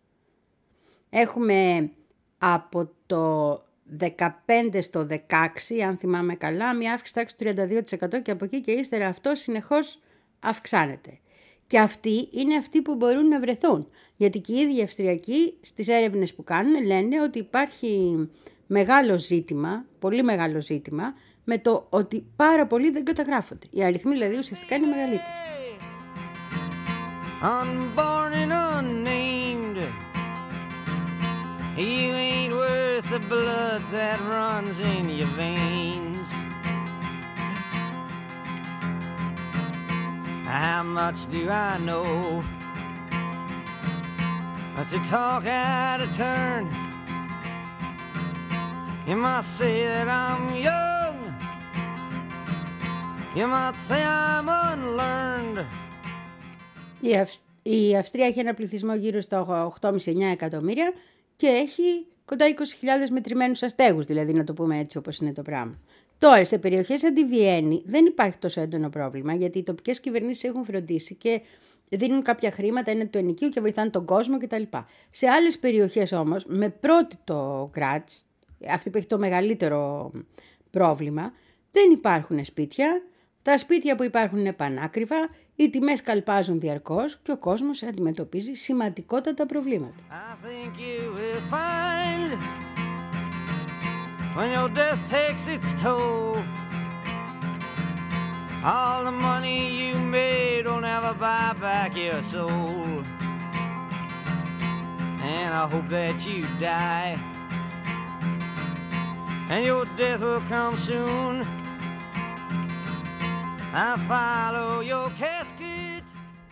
Έχουμε από το δεκαπέντε στο δεκαέξι, αν θυμάμαι καλά, μια αύξηση τάξη του τριάντα δύο τοις εκατό και από εκεί και ύστερα αυτό συνεχώς αυξάνεται. Και αυτοί είναι αυτοί που μπορούν να βρεθούν. Γιατί και οι ίδιοι Αυστριακοί στις έρευνες που κάνουν λένε ότι υπάρχει μεγάλο ζήτημα, πολύ μεγάλο ζήτημα, με το ότι πάρα πολλοί δεν καταγράφονται. Οι αριθμοί δηλαδή ουσιαστικά είναι μεγαλύτεροι. Unborn and unnamed, you ain't worth the blood that runs in your veins. How much do I know to talk out of turn? You might say that I'm young, you might say I'm unlearned. Η, Αυ... η Αυστρία έχει ένα πληθυσμό γύρω στα οκτώ κόμμα πέντε εννιά εκατομμύρια και έχει κοντά είκοσι χιλιάδες μετρημένους αστέγους, δηλαδή να το πούμε έτσι όπως είναι το πράγμα. Τώρα, σε περιοχές σαν τη Βιέννη δεν υπάρχει τόσο έντονο πρόβλημα, γιατί οι τοπικές κυβερνήσεις έχουν φροντίσει και δίνουν κάποια χρήματα, είναι του ενοικίου και βοηθάνε τον κόσμο κτλ. Σε άλλες περιοχές όμως, με πρώτη το Γκράτς, αυτή που έχει το μεγαλύτερο πρόβλημα, δεν υπάρχουν σπίτια, τα σπίτια που υπάρχουν είναι πανάκριβα, οι τιμές καλπάζουν διαρκώς και ο κόσμος αντιμετωπίζει σημαντικότατα προβλήματα. I think you will find when your death takes its toll, all the money you made will never buy back your soul. and I hope that you die. And your death will come soon. I follow your casket.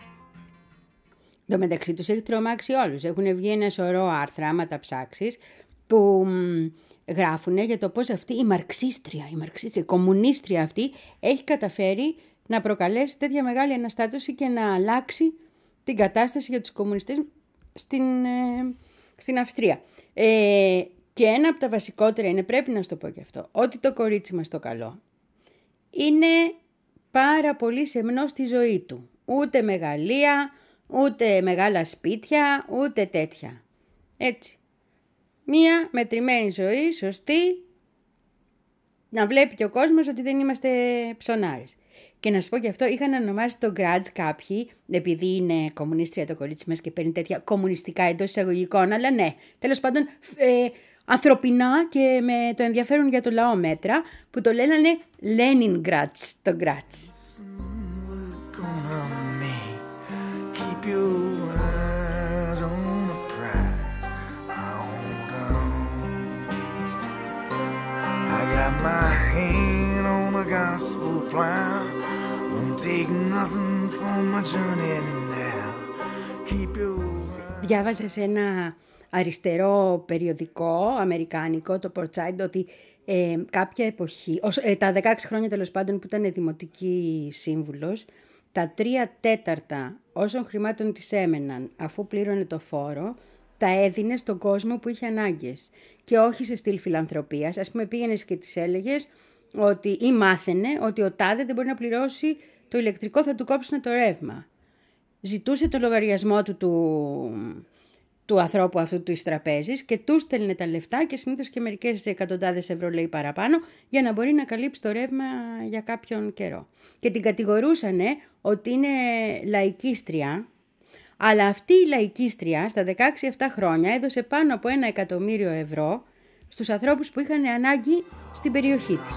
Το μεταξύ τους έχει τρομάξει όλους. Έχουν βγει ένα σωρό άρθρα, άμα τα ψάξεις, που γράφουν για το πώς αυτή η μαρξίστρια, η μαρξίστρια, η κομμουνίστρια αυτή έχει καταφέρει να προκαλέσει τέτοια μεγάλη αναστάτωση και να αλλάξει την κατάσταση για τους κομμουνιστές στην, ε, στην Αυστρία. Ε, και ένα από τα βασικότερα είναι, πρέπει να σου το πω και αυτό, ότι το κορίτσι μας το καλό είναι πάρα πολύ σεμνό στη ζωή του. Ούτε μεγαλεία, ούτε μεγάλα σπίτια, ούτε τέτοια. Έτσι. Μία μετρημένη ζωή, σωστή, να βλέπει και ο κόσμος ότι δεν είμαστε ψωνάρες. Και να σου πω και αυτό, είχαν ονομάσει το Grudge κάποιοι, επειδή είναι κομμουνίστρια το κορίτσι μας και παίρνει τέτοια κομμουνιστικά εντός εισαγωγικών, αλλά ναι, τέλος πάντων ε, ανθρωπινά και με το ενδιαφέρον για το λαό μέτρα, που το λένε Leningrad το Grudge. My hand on the gospel plow, won't take nothing from my journey now. Keep your... Διάβαζα σε ένα αριστερό περιοδικό αμερικάνικο, το Portside, ότι ε, κάποια εποχή, ως, ε, τα δεκαέξι χρόνια τέλος πάντων που ήταν δημοτική σύμβουλος, τα τρία τέταρτα όσων χρημάτων της έμεναν αφού πλήρωνε το φόρο, τα έδινε στον κόσμο που είχε ανάγκες. Και όχι σε στυλ φιλανθρωπίας. Ας πούμε, πήγαινες και της έλεγες ότι, ή μάθαινε ότι ο τάδε δεν μπορεί να πληρώσει το ηλεκτρικό, θα του κόψουν το ρεύμα. Ζητούσε το λογαριασμό του, του, του ανθρώπου αυτού της τραπέζης και του στέλνε τα λεφτά και συνήθως και μερικές εκατοντάδες ευρώ, λέει, παραπάνω, για να μπορεί να καλύψει το ρεύμα για κάποιον καιρό. Και την κατηγορούσανε ότι είναι λαϊκίστρια. Αλλά αυτή η λαϊκίστρια στα δεκαέξι εφτά χρόνια έδωσε πάνω από ένα εκατομμύριο ευρώ στους ανθρώπους που είχαν ανάγκη στην περιοχή της.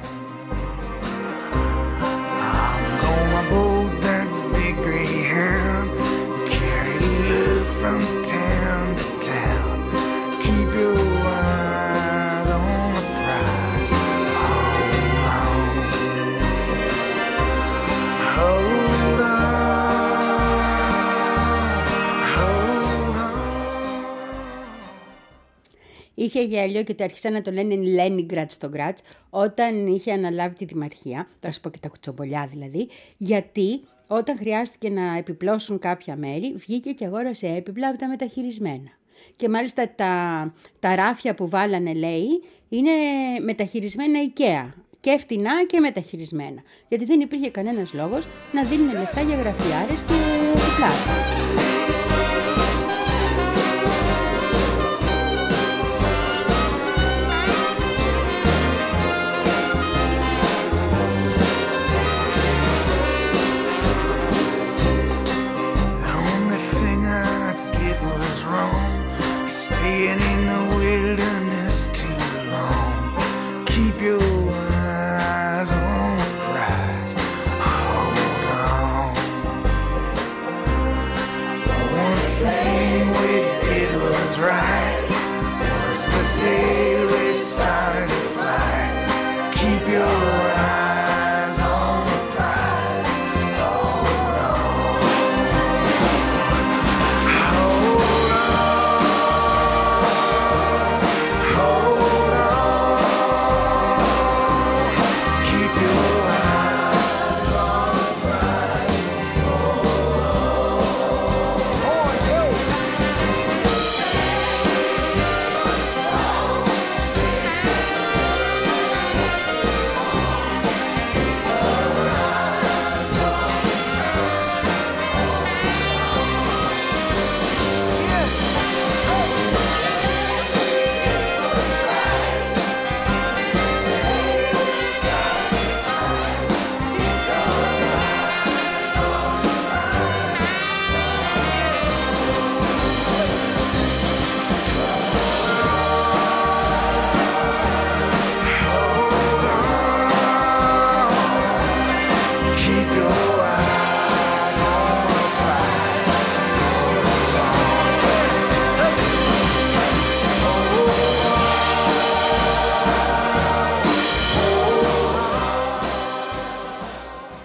Είχε γέλιο και το άρχισαν να το λένε Leningrad στο Graz όταν είχε αναλάβει τη δημαρχία, θα σου πω και τα κουτσομπολιά δηλαδή, γιατί όταν χρειάστηκε να επιπλώσουν κάποια μέρη βγήκε και αγόρασε έπιπλα από τα μεταχειρισμένα. Και μάλιστα τα, τα ράφια που βάλανε, λέει, είναι μεταχειρισμένα IKEA. Και φτηνά και μεταχειρισμένα. Γιατί δεν υπήρχε κανένας λόγος να δίνουν λεφτά για γραφιάρες και επιπλάσεις.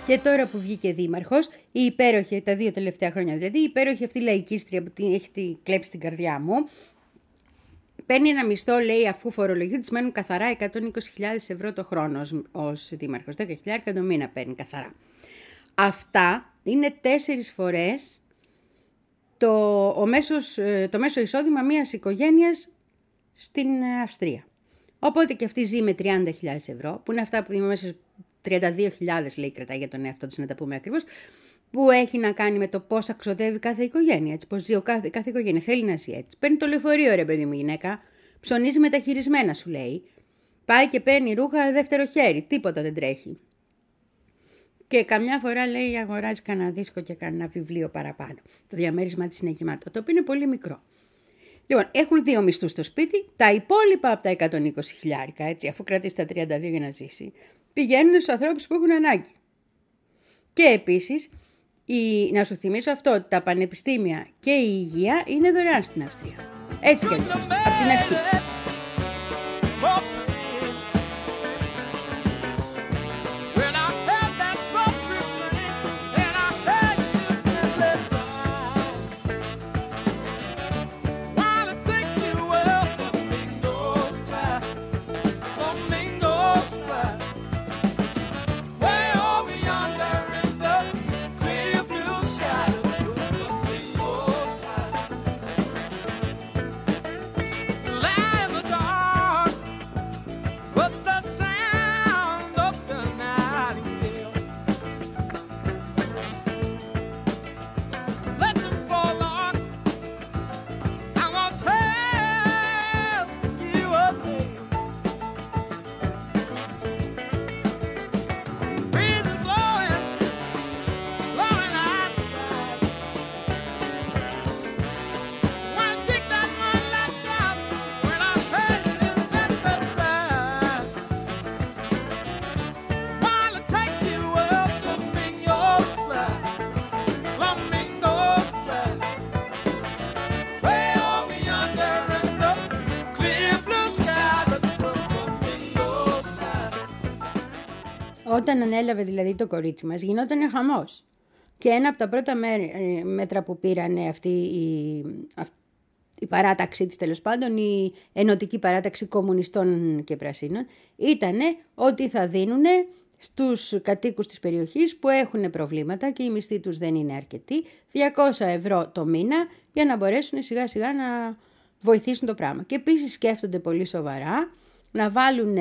Και τώρα που βγήκε δήμαρχος, η υπέροχη, τα δύο τελευταία χρόνια δηλαδή, η υπέροχη αυτή λαϊκίστρια που την έχει κλέψει την καρδιά μου, παίρνει ένα μισθό, λέει, αφού φορολογεί, της μένουν καθαρά εκατόν είκοσι χιλιάδες ευρώ το χρόνο ως, ως δήμαρχος. δέκα χιλιάδες το μήνα παίρνει καθαρά. Αυτά είναι τέσσερις φορές το, ο μέσος, το μέσο εισόδημα μιας οικογένειας στην Αυστρία. Οπότε και αυτή ζει με τριάντα χιλιάδες ευρώ, που είναι αυτά που είναι μέσα τριάντα δύο χιλιάδες, λέει, κρατάει για τον εαυτό της, να τα πούμε ακριβώς, που έχει να κάνει με το πώς αξοδεύει κάθε οικογένεια, έτσι, πώς ζει ο κάθε, κάθε οικογένεια. Θέλει να ζει έτσι. Παίρνει το λεωφορείο, ρε παιδί μου, γυναίκα, ψωνίζει μεταχειρισμένα, σου λέει. Πάει και παίρνει ρούχα δεύτερο χέρι, τίποτα δεν τρέχει. Και καμιά φορά, λέει, αγοράζει κανένα δίσκο και κανένα βιβλίο παραπάνω. Το διαμέρισμα της είναι γεμάτο, το οποίο είναι πολύ μικρό. Λοιπόν, έχουν δύο μισθούς στο σπίτι, τα υπόλοιπα από τα εκατόν είκοσι χιλιάρικα, έτσι, αφού κρατήσει τα τριάντα δύο για να ζήσει, πηγαίνουν στους ανθρώπους που έχουν ανάγκη. Και επίσης, η, να σου θυμίσω αυτό, ότι τα πανεπιστήμια και η υγεία είναι δωρεάν στην Αυστρία. Έτσι κι αλλιώς, από την αρχή. Όταν ανέλαβε δηλαδή το κορίτσι μας, γινόταν χαμός. Και ένα από τα πρώτα μέτρα που πήρανε αυτή η, η παράταξη της, τέλος πάντων, η ενωτική παράταξη κομμουνιστών και πρασίνων, ήταν ότι θα δίνουν στους κατοίκους της περιοχής που έχουν προβλήματα και οι μισθοί τους δεν είναι αρκετοί, διακόσια ευρώ το μήνα, για να μπορέσουν σιγά σιγά να βοηθήσουν το πράγμα. Και επίσης σκέφτονται πολύ σοβαρά να βάλουν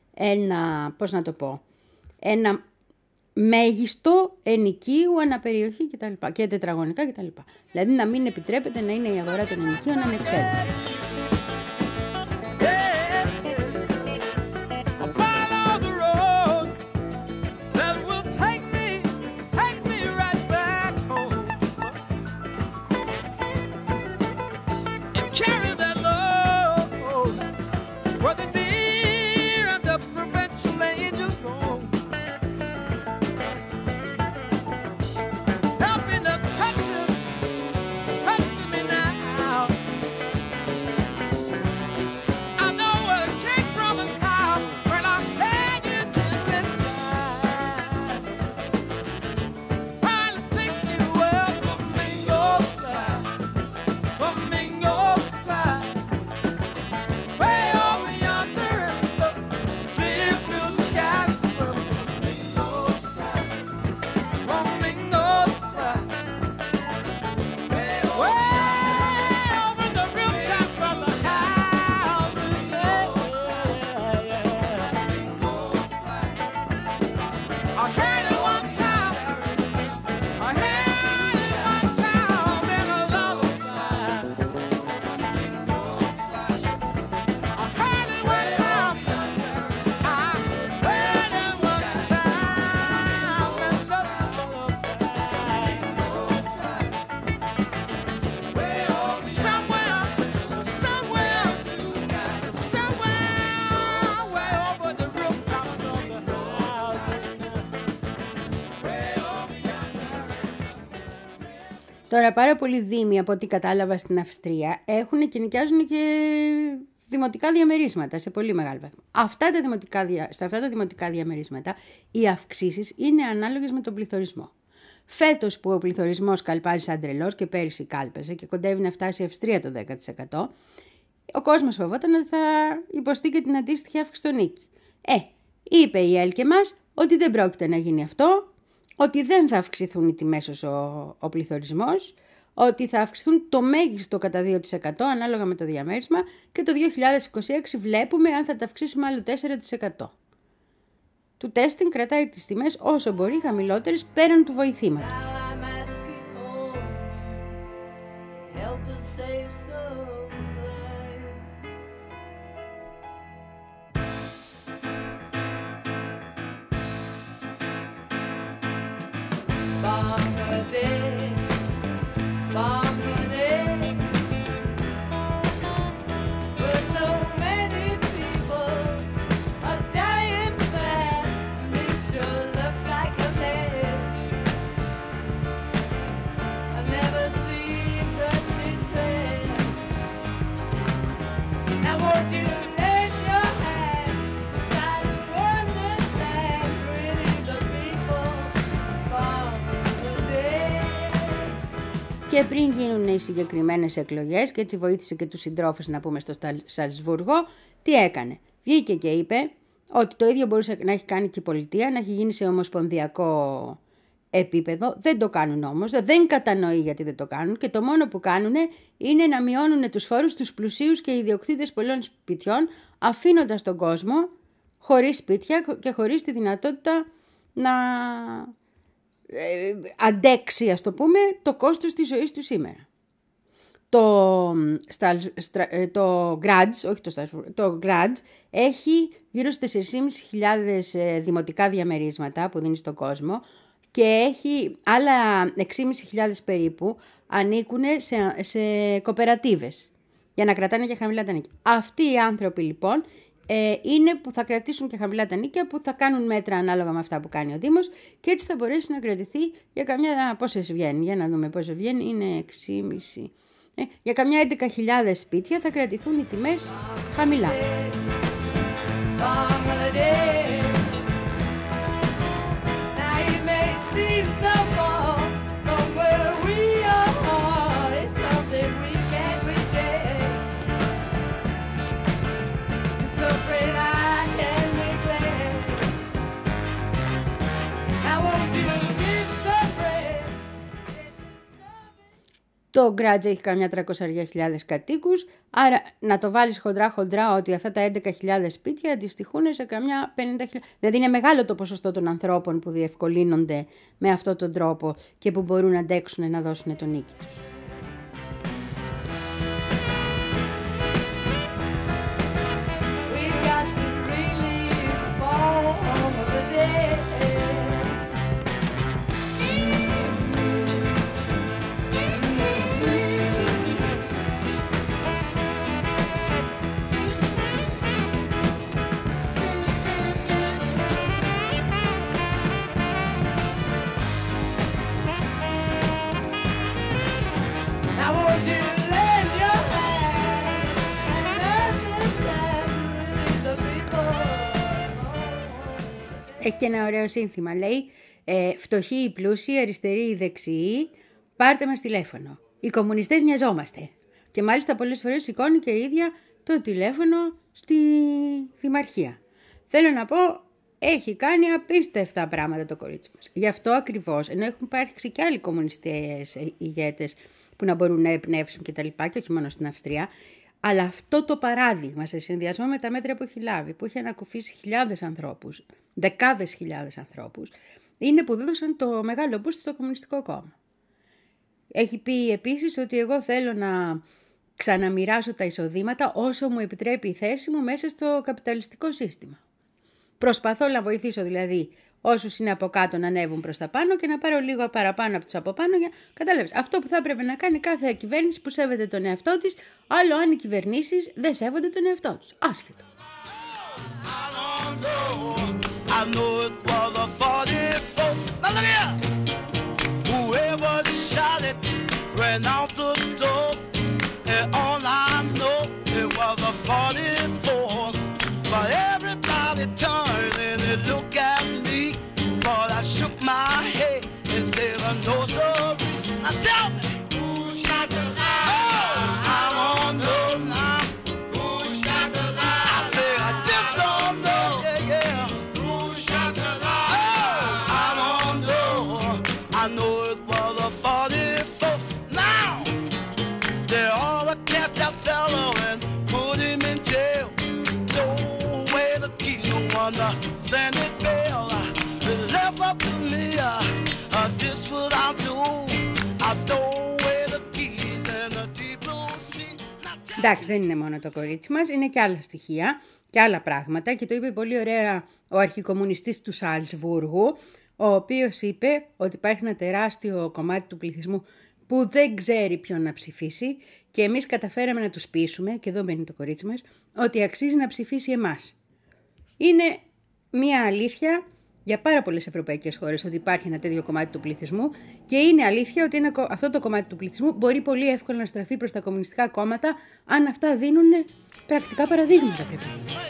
ένα, πώς να το πω, ένα μέγιστο ενοικίου αναπεριοχή κτλ. Και τετραγωνικά κτλ. Δηλαδή να μην επιτρέπεται να είναι η αγορά των ενοικίων ανεξέλεγκτη. Τώρα πάρα πολλοί δήμοι, από ό,τι κατάλαβα στην Αυστρία, έχουν και νοικιάζουν και δημοτικά διαμερίσματα σε πολύ μεγάλο βαθμό. Αυτά τα δημοτικά, σε αυτά τα δημοτικά διαμερίσματα οι αυξήσεις είναι ανάλογες με τον πληθωρισμό. Φέτος που ο πληθωρισμός καλπάζει σαν τρελός και πέρυσι κάλπεζε και κοντεύει να φτάσει η Αυστρία το δέκα τοις εκατό, ο κόσμος φοβόταν ότι θα υποστεί και την αντίστοιχη αύξηση στο νίκη. Ε, είπε η ΕΛΚΕ μας ότι δεν πρόκειται να γίνει αυτό, ότι δεν θα αυξηθούν οι τιμές όσο ο, ο πληθωρισμός, ότι θα αυξηθούν το μέγιστο κατά δύο τοις εκατό ανάλογα με το διαμέρισμα και το δύο χιλιάδες είκοσι έξι βλέπουμε αν θα τα αυξήσουμε άλλο τέσσερα τοις εκατό. Το τέστινγκ κρατάει τις τιμές όσο μπορεί χαμηλότερες πέραν του βοηθήματος. Και πριν γίνουν οι συγκεκριμένες εκλογές, και έτσι βοήθησε και τους συντρόφους να πούμε στο Σαλσβούργο, τι έκανε. Βγήκε και είπε ότι το ίδιο μπορούσε να έχει κάνει και η πολιτεία, να έχει γίνει σε ομοσπονδιακό επίπεδο. Δεν το κάνουν όμως, δεν κατανοεί γιατί δεν το κάνουν και το μόνο που κάνουν είναι να μειώνουν τους φόρους στους πλουσίους και ιδιοκτήτες πολλών σπιτιών, αφήνοντας τον κόσμο χωρίς σπίτια και χωρίς τη δυνατότητα να ε, αντέξει, ας το πούμε, το κόστος της ζωής του σήμερα. Το, στα, το Graz, όχι το, το Graz έχει γύρω στις τέσσερις χιλιάδες πεντακόσια δημοτικά διαμερίσματα που δίνει στον κόσμο και έχει άλλα έξι χιλιάδες πεντακόσια περίπου ανήκουν σε, σε κοπερατίβες για να κρατάνε και χαμηλά τα νίκια. Αυτοί οι άνθρωποι λοιπόν ε, είναι που θα κρατήσουν και χαμηλά τα νίκια, που θα κάνουν μέτρα ανάλογα με αυτά που κάνει ο Δήμος και έτσι θα μπορέσει να κρατηθεί για καμιά, πόσες βγαίνει, για να δούμε πόσες βγαίνει, είναι έξι και μισό. Ε, για καμιά έντεκα χιλιάδες σπίτια θα κρατηθούν οι τιμές χαμηλά. Το Γκράτζ έχει καμιά τριακόσιες χιλιάδες κατοίκους, άρα να το βάλεις χοντρά χοντρά ότι αυτά τα έντεκα χιλιάδες σπίτια αντιστοιχούν σε καμιά πενήντα χιλιάδες. Δηλαδή είναι μεγάλο το ποσοστό των ανθρώπων που διευκολύνονται με αυτόν τον τρόπο και που μπορούν να αντέξουν να δώσουν τον νίκη τους. Έχει και ένα ωραίο σύνθημα, λέει ε, φτωχοί οι πλούσιοι, αριστεροί οι δεξιοί, πάρτε μας τηλέφωνο. Οι κομμουνιστές νοιαζόμαστε. Και μάλιστα πολλές φορές σηκώνει και η ίδια το τηλέφωνο στη δημαρχία. Θέλω να πω, έχει κάνει απίστευτα πράγματα το κορίτσι μας. Γι' αυτό ακριβώς, ενώ έχουν υπάρξει και άλλοι κομμουνιστές ηγέτες που να μπορούν να εμπνεύσουν και τα λοιπά, και όχι μόνο στην Αυστρία, αλλά αυτό το παράδειγμα σε συνδυασμό με τα μέτρα που έχει λάβει, που έχει ανακουφίσει χιλιάδες ανθρώπους, δεκάδες χιλιάδες ανθρώπους, είναι που δίδωσαν το μεγάλο boost στο Κομμουνιστικό Κόμμα. Έχει πει επίσης ότι εγώ θέλω να ξαναμοιράσω τα εισοδήματα όσο μου επιτρέπει η θέση μου μέσα στο καπιταλιστικό σύστημα. Προσπαθώ να βοηθήσω δηλαδή όσους είναι από κάτω να ανέβουν προς τα πάνω και να πάρω λίγο παραπάνω από τους από πάνω για κατάλαβες. Αυτό που θα έπρεπε να κάνει κάθε κυβέρνηση που σέβεται τον εαυτό της, άλλο αν οι κυβερνήσεις δεν σέβονται τον εαυτό τους. Άσχετο. Ran out the door, and all I know it was a forty shook my head and said, no, sir. Now tell me. Stand it bell, it's left up to me. Uh, this what I'll do. I'll throw away the keys and the deep blue sea. Εντάξει, δεν είναι μόνο το κορίτσι μας, είναι και άλλα στοιχεία και άλλα πράγματα και το είπε πολύ ωραία ο αρχικομμουνιστής του Σαλσβούργου, ο οποίος είπε ότι υπάρχει ένα τεράστιο κομμάτι του πληθυσμού που δεν ξέρει ποιον να ψηφίσει και εμείς καταφέραμε να τους πείσουμε, και εδώ μπαίνει το κορίτσι μας, ότι αξίζει να ψηφίσει εμάς. Είναι μία αλήθεια για πάρα πολλές ευρωπαϊκές χώρες ότι υπάρχει ένα τέτοιο κομμάτι του πληθυσμού και είναι αλήθεια ότι ένα, αυτό το κομμάτι του πληθυσμού μπορεί πολύ εύκολα να στραφεί προς τα κομμουνιστικά κόμματα αν αυτά δίνουν πρακτικά παραδείγματα. Πρέπει.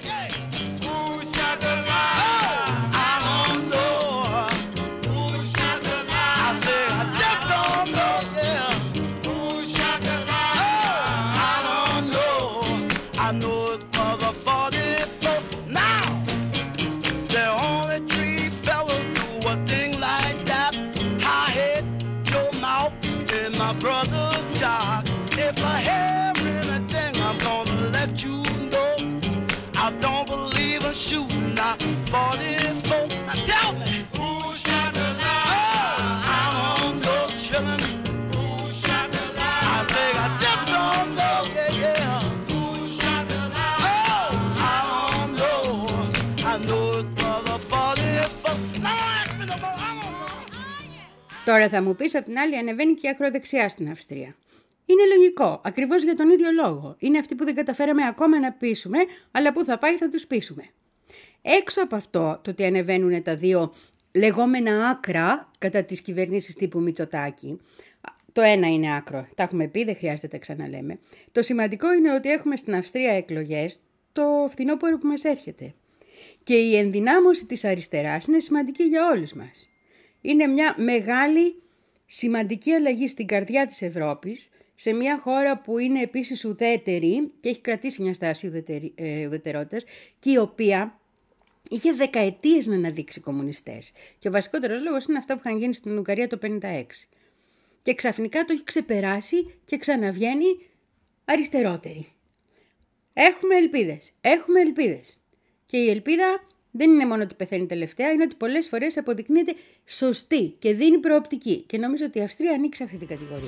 Brother Jack, if I have anything, I'm gonna let you know. I don't believe in shooting. Now forty-four. Now tell me, who shot the lie? Oh, I don't know, chillin'. Who shot the lie? I say I just don't know. Yeah, yeah. Who shot the lie? Oh, I don't know. I know it's brother forty-four. Now ask me no more. I don't know. Τώρα θα μου πεις, απ' την άλλη ανεβαίνει και η ακροδεξιά στην Αυστρία. Είναι λογικό, ακριβώς για τον ίδιο λόγο. Είναι αυτοί που δεν καταφέραμε ακόμα να πείσουμε, αλλά που θα πάει θα τους πείσουμε. Έξω από αυτό, το ότι ανεβαίνουν τα δύο λεγόμενα άκρα κατά τις κυβερνήσεις τύπου Μητσοτάκη, το ένα είναι άκρο, τα έχουμε πει, δεν χρειάζεται να τα ξαναλέμε. Το σημαντικό είναι ότι έχουμε στην Αυστρία εκλογές το φθινόπωρο που μας έρχεται. Και η ενδυνάμωση της αριστεράς είναι σημαντική για όλους μας. Είναι μια μεγάλη, σημαντική αλλαγή στην καρδιά της Ευρώπης, σε μια χώρα που είναι επίσης ουδέτερη και έχει κρατήσει μια στάση ε, ουδετερότητας και η οποία είχε δεκαετίες να αναδείξει κομμουνιστές. Και ο βασικότερος λόγος είναι αυτά που είχαν γίνει στην Ουγγαρία το χίλια εννιακόσια πενήντα έξι. Και ξαφνικά το έχει ξεπεράσει και ξαναβγαίνει αριστερότερη. Έχουμε ελπίδες, έχουμε ελπίδες. Και η ελπίδα δεν είναι μόνο ότι πεθαίνει τελευταία, είναι ότι πολλές φορές αποδεικνύεται σωστή και δίνει προοπτική. Και νομίζω ότι η Αυστρία ανοίξει αυτή την κατηγορία.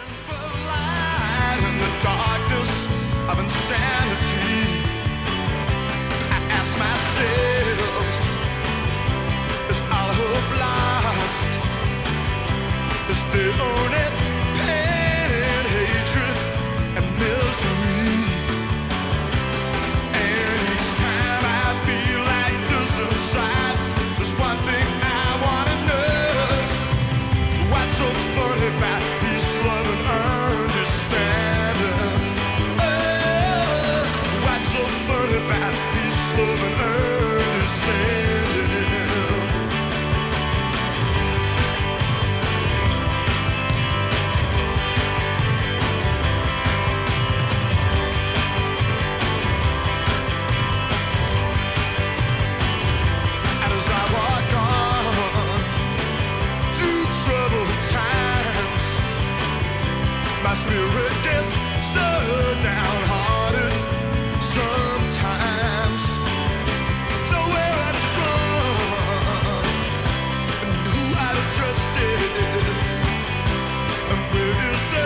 My spirit gets so downhearted sometimes. So where I'd have strong and who I'd have trusted, and where is the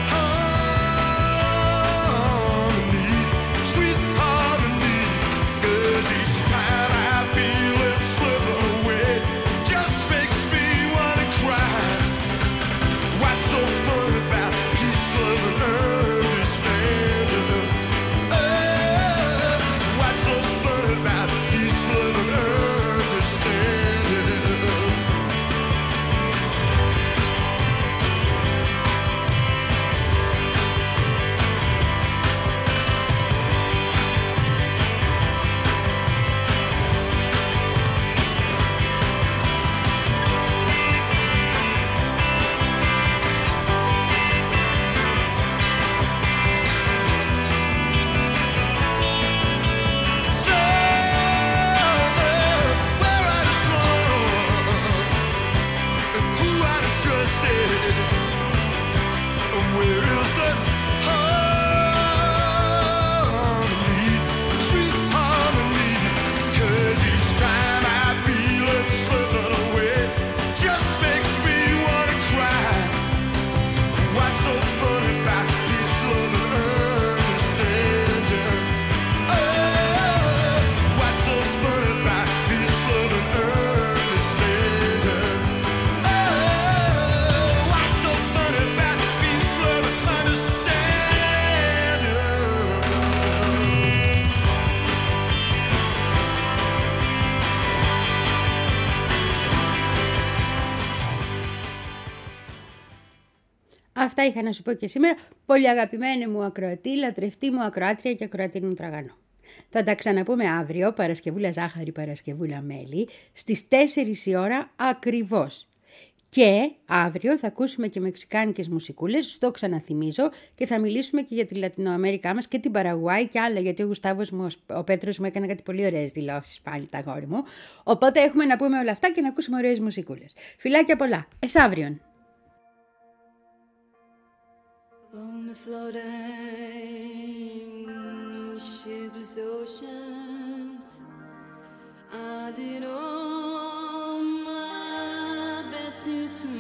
harmony, sweet harmony? 'Cause each time I feel it slip away, just makes me wanna cry. What's so funny about peace, love, and understanding? Αυτά είχα να σου πω και σήμερα. Πολύ αγαπημένη μου ακροατή, λατρευτή μου ακροάτρια και ακροατή μου τραγανό. Θα τα ξαναπούμε αύριο, Παρασκευούλα ζάχαρη, Παρασκευούλα μέλι, στις τέσσερις η ώρα ακριβώς. Και αύριο θα ακούσουμε και μεξικάνικες μουσικούλες, στο ξαναθυμίζω, και θα μιλήσουμε και για τη Λατινοαμερικά μας και την Παραγουάη και άλλα, γιατί ο Γουστάβος μου, ο Πέτρος μου έκανε κάτι πολύ ωραίες δηλώσεις πάλι, τα αγόρι μου. Οπότε έχουμε να πούμε όλα αυτά και να ακούσουμε ωραίες μουσικούλες. Φιλάκια πολλά. Εσ' αύριον. On the floating shipless oceans, I did all my best to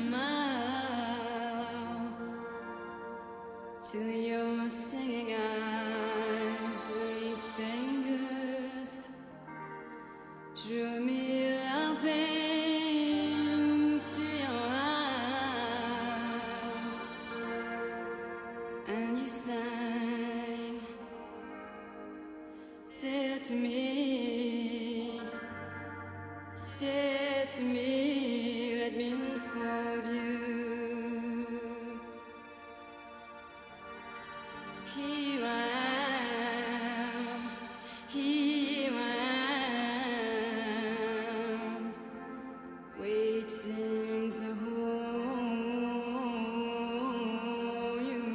smile till your singing eyes and fingers drew me laughing to your eyes. And you sang, said to me, said to me, let me unfold you. Here I am, here I am, waiting to hold you.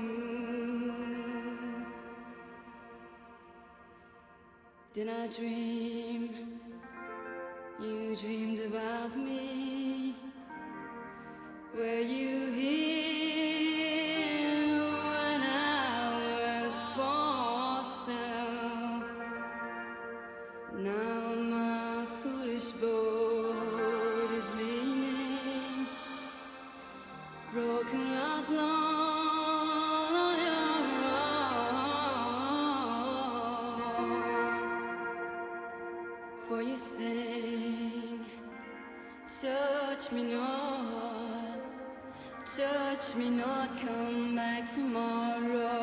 Did I dream? You dreamed about me. Were you here when I was for sale? Now my foolish boat is leaning, broken love long. For you sing, touch me not, touch me not, come back tomorrow.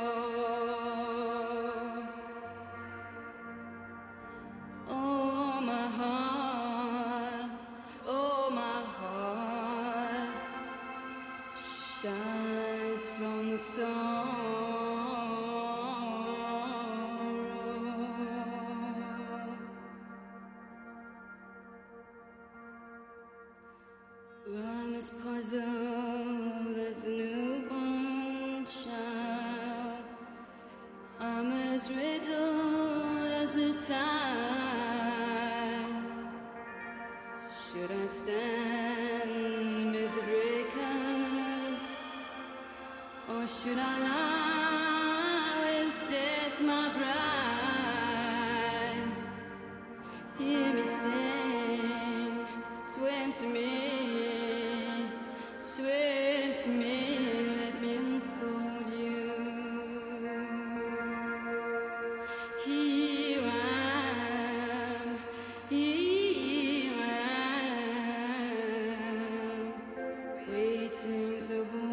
Oh my heart, oh my heart, shines from the sorrow. Well, I'm as puzzled as a newborn child. I'm as riddled as the tide. Should I stand with the breakers, or should I lie with death, my bride? Hear me sing, swim to me. Swear to me, let me unfold you. Here I am, here I am, waiting to hold.